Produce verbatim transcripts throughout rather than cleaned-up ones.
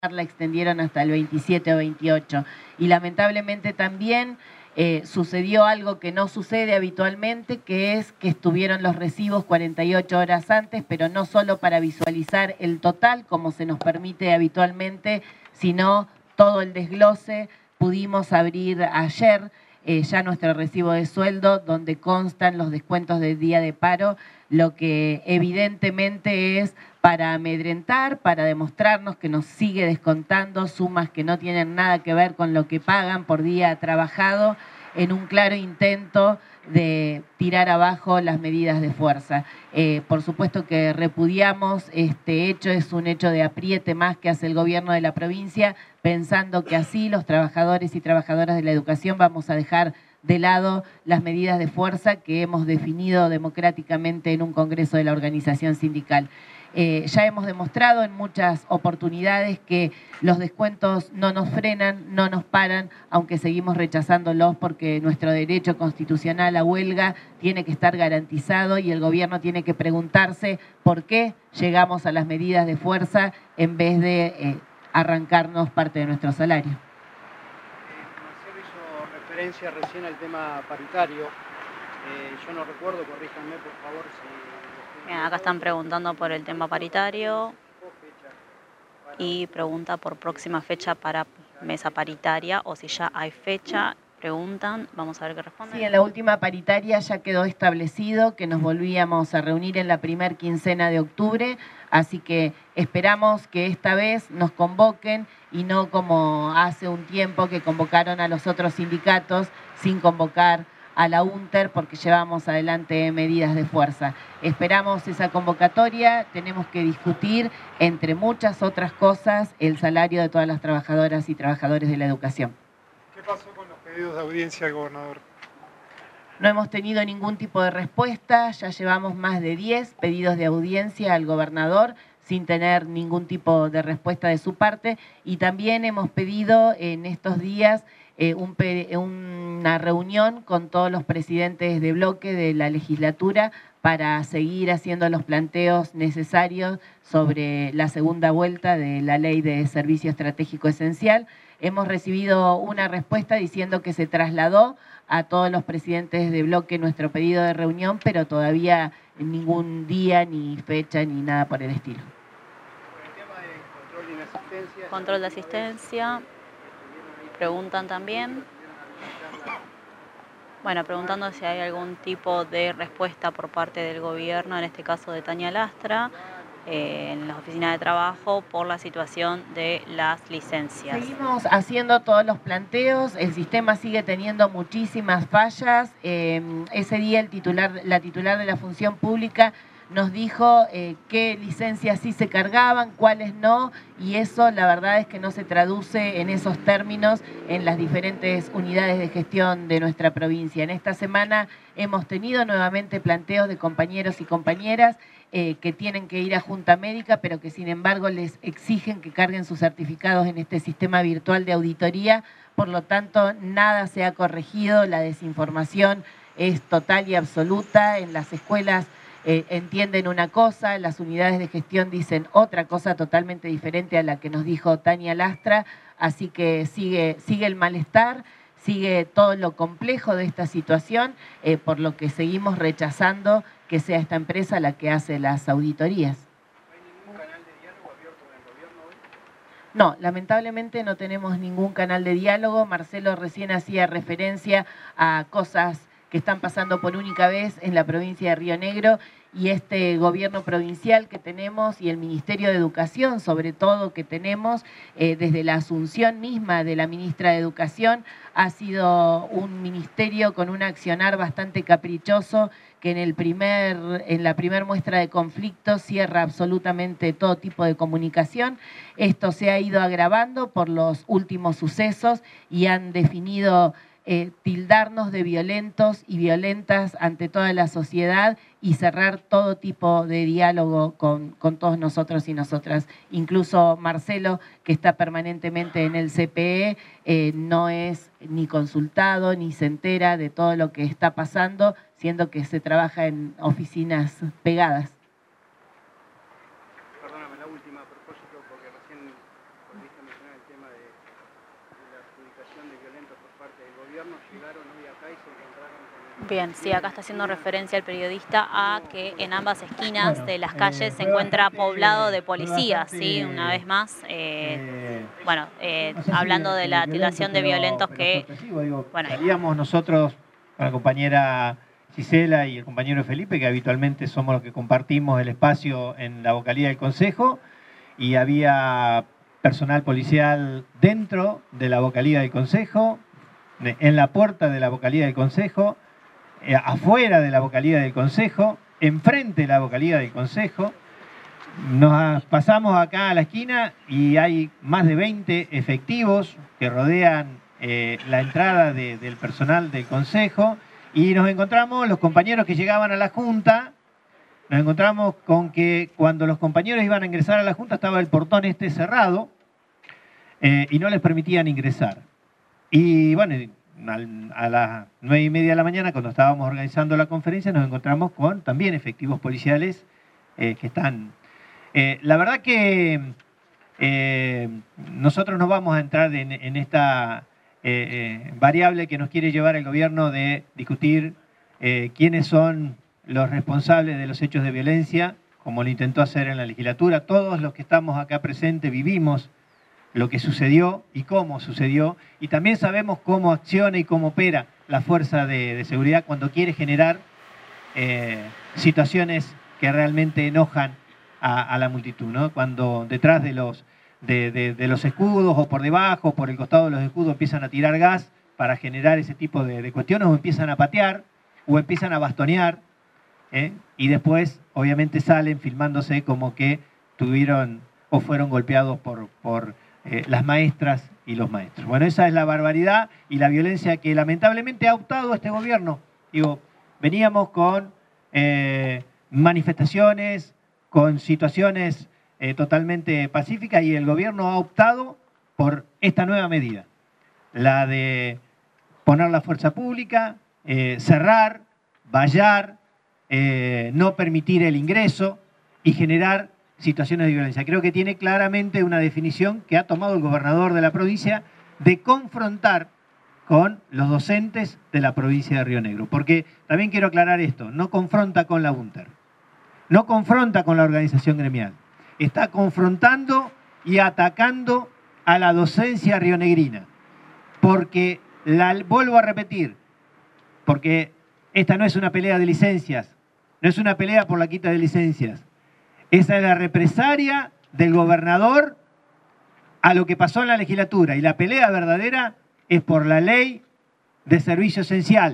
la extendieron hasta el veintisiete o veintiocho. Y lamentablemente también eh, sucedió algo que no sucede habitualmente, que es que estuvieron los recibos cuarenta y ocho horas antes, pero no solo para visualizar el total, como se nos permite habitualmente, sino todo el desglose. Pudimos abrir ayer eh, ya nuestro recibo de sueldo, donde constan los descuentos del día de paro, lo que evidentemente es para amedrentar, para demostrarnos que nos sigue descontando sumas que no tienen nada que ver con lo que pagan por día trabajado, en un claro intento de tirar abajo las medidas de fuerza. Eh, por supuesto que repudiamos este hecho, es un hecho de apriete más que hace el gobierno de la provincia, pensando que así los trabajadores y trabajadoras de la educación vamos a dejar de lado las medidas de fuerza que hemos definido democráticamente en un congreso de la organización sindical. Eh, ya hemos demostrado en muchas oportunidades que los descuentos no nos frenan, no nos paran, aunque seguimos rechazándolos porque nuestro derecho constitucional a huelga tiene que estar garantizado y el gobierno tiene que preguntarse por qué llegamos a las medidas de fuerza en vez de eh, arrancarnos parte de nuestro salario. Marcelo hizo referencia recién al tema paritario. Eh, yo no recuerdo, corríjanme por favor si... Bien, acá están preguntando por el tema paritario y pregunta por próxima fecha para mesa paritaria o si ya hay fecha. Preguntan, vamos a ver qué responden. Sí, en la última paritaria ya quedó establecido que nos volvíamos a reunir en la primer quincena de octubre, así que esperamos que esta vez nos convoquen y no como hace un tiempo que convocaron a los otros sindicatos sin convocar a la UNTER porque llevamos adelante medidas de fuerza. Esperamos esa convocatoria, tenemos que discutir, entre muchas otras cosas, el salario de todas las trabajadoras y trabajadores de la educación. ¿Qué pasó con los pedidos de audiencia al gobernador? No hemos tenido ningún tipo de respuesta, ya llevamos más de diez pedidos de audiencia al gobernador sin tener ningún tipo de respuesta de su parte y también hemos pedido en estos días eh, un, una reunión con todos los presidentes de bloque de la legislatura para seguir haciendo los planteos necesarios sobre la segunda vuelta de la Ley de Servicio Estratégico Esencial. Hemos recibido una respuesta diciendo que se trasladó a todos los presidentes de bloque nuestro pedido de reunión, pero todavía ningún día, ni fecha, ni nada por el estilo. El tema de control de asistencia. Control de asistencia. Preguntan también. Bueno, preguntando si hay algún tipo de respuesta por parte del gobierno, en este caso de Tania Lastra, eh, en las oficinas de trabajo por la situación de las licencias. Seguimos haciendo todos los planteos, el sistema sigue teniendo muchísimas fallas. Eh, ese día el titular, la titular de la función pública nos dijo eh, qué licencias sí se cargaban, cuáles no, y eso la verdad es que no se traduce en esos términos en las diferentes unidades de gestión de nuestra provincia. En esta semana hemos tenido nuevamente planteos de compañeros y compañeras eh, que tienen que ir a Junta Médica, pero que sin embargo les exigen que carguen sus certificados en este sistema virtual de auditoría, por lo tanto nada se ha corregido, la desinformación es total y absoluta en las escuelas. Eh, entienden una cosa, las unidades de gestión dicen otra cosa totalmente diferente a la que nos dijo Tania Lastra, así que sigue, sigue el malestar, sigue todo lo complejo de esta situación, eh, por lo que seguimos rechazando que sea esta empresa la que hace las auditorías. ¿No hay ningún canal de diálogo abierto con el gobierno hoy? No, lamentablemente no tenemos ningún canal de diálogo. Marcelo recién hacía referencia a cosas que están pasando por única vez en la provincia de Río Negro y este gobierno provincial que tenemos y el Ministerio de Educación, sobre todo, que tenemos eh, desde la asunción misma de la ministra de Educación, ha sido un ministerio con un accionar bastante caprichoso que en, el primer, en la primer muestra de conflicto cierra absolutamente todo tipo de comunicación. Esto se ha ido agravando por los últimos sucesos y han definido Eh, tildarnos de violentos y violentas ante toda la sociedad y cerrar todo tipo de diálogo con, con todos nosotros y nosotras. Incluso Marcelo, que está permanentemente en el C P E, eh, no es ni consultado ni se entera de todo lo que está pasando, siendo que se trabaja en oficinas pegadas. Perdóname, la última a propósito, porque recién volviste llegaron hoy acá y se encontraron con el... Bien, sí, acá está haciendo referencia el periodista a que en ambas esquinas Bueno, de las eh, calles se fue encuentra bastante- poblado de fue policías, bastante, ¿sí? Una vez más, eh, eh, bueno, eh, no sé si hablando de de la violento, tildación de pero- violentos pero que... sorpresivo, digo, bueno, salíamos nosotros con la compañera Gisela y el compañero Felipe, que habitualmente somos los que compartimos el espacio en la vocalía del Consejo, y había personal policial dentro de la vocalía del Consejo, de- en la puerta de la vocalía del Consejo, eh, afuera de la vocalía del Consejo, enfrente de la vocalía del Consejo. Nos pasamos acá a la esquina y hay más de veinte efectivos que rodean eh, la entrada de- del personal del Consejo, y nos encontramos, los compañeros que llegaban a la Junta, nos encontramos con que cuando los compañeros iban a ingresar a la Junta estaba el portón este cerrado eh, y no les permitían ingresar. Y bueno, al- a las nueve y media de la mañana, cuando estábamos organizando la conferencia, nos encontramos con también efectivos policiales eh, que están... Eh, la verdad que eh, nosotros no vamos a entrar en, en esta eh, eh, variable que nos quiere llevar el gobierno de discutir eh, quiénes son los responsables de los hechos de violencia, como lo intentó hacer en la legislatura. Todos los que estamos acá presentes vivimos lo que sucedió y cómo sucedió, y también sabemos cómo acciona y cómo opera la fuerza de, de seguridad cuando quiere generar eh, situaciones que realmente enojan a, a la multitud, ¿no? Cuando detrás de los, de, de, de los escudos o por debajo, por el costado de los escudos, empiezan a tirar gas para generar ese tipo de, de cuestiones, o empiezan a patear, o empiezan a bastonear, ¿eh? Y después obviamente salen filmándose como que tuvieron o fueron golpeados por, por eh, las maestras y los maestros. Bueno, esa es la barbaridad y la violencia que lamentablemente ha optado este gobierno. Digo, veníamos con eh, manifestaciones, con situaciones eh, totalmente pacíficas, y el gobierno ha optado por esta nueva medida, la de poner la fuerza pública, eh, cerrar, vallar, eh, no permitir el ingreso y generar situaciones de violencia. Creo que tiene claramente una definición que ha tomado el gobernador de la provincia de confrontar con los docentes de la provincia de Río Negro. Porque también quiero aclarar esto, no confronta con la UNTER, no confronta con la organización gremial, está confrontando y atacando a la docencia rionegrina. Porque, la, vuelvo a repetir, porque esta no es una pelea de licencias, no es una pelea por la quita de licencias. Esa es la represalia del gobernador a lo que pasó en la legislatura. Y la pelea verdadera es por la ley de servicio esencial.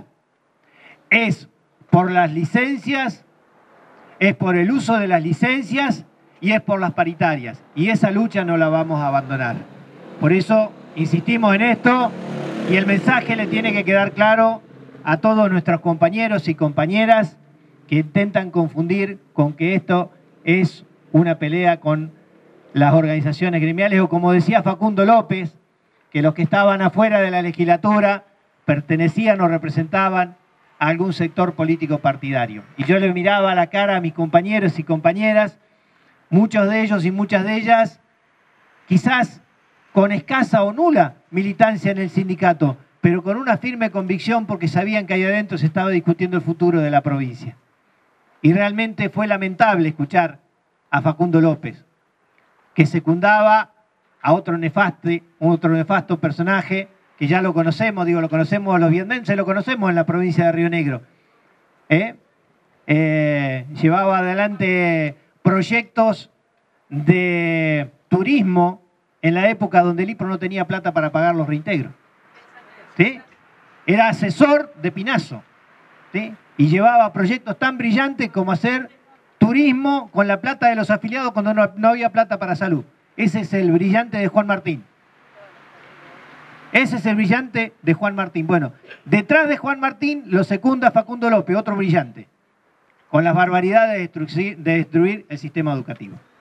Es por las licencias, es por el uso de las licencias y es por las paritarias. Y esa lucha no la vamos a abandonar. Por eso insistimos en esto, y el mensaje le tiene que quedar claro a todos nuestros compañeros y compañeras que intentan confundir con que esto es una pelea con las organizaciones gremiales, o como decía Facundo López, que los que estaban afuera de la legislatura pertenecían o representaban a algún sector político partidario. Y yo le miraba a la cara a mis compañeros y compañeras, muchos de ellos y muchas de ellas, quizás con escasa o nula militancia en el sindicato, pero con una firme convicción porque sabían que ahí adentro se estaba discutiendo el futuro de la provincia. Y realmente fue lamentable escuchar a Facundo López, que secundaba a otro nefasto, otro nefasto personaje que ya lo conocemos, digo, lo conocemos los vietnenses, lo conocemos en la provincia de Río Negro. ¿Eh? Eh, llevaba adelante proyectos de turismo en la época donde el I P R O no tenía plata para pagar los reintegros. ¿Sí? Era asesor de Pinazo. ¿Sí? Y llevaba proyectos tan brillantes como hacer turismo con la plata de los afiliados cuando no, no había plata para salud. Ese es el brillante de Juan Martín. Ese es el brillante de Juan Martín. Bueno, detrás de Juan Martín lo secunda Facundo López, otro brillante, con las barbaridades de destruir, de destruir el sistema educativo.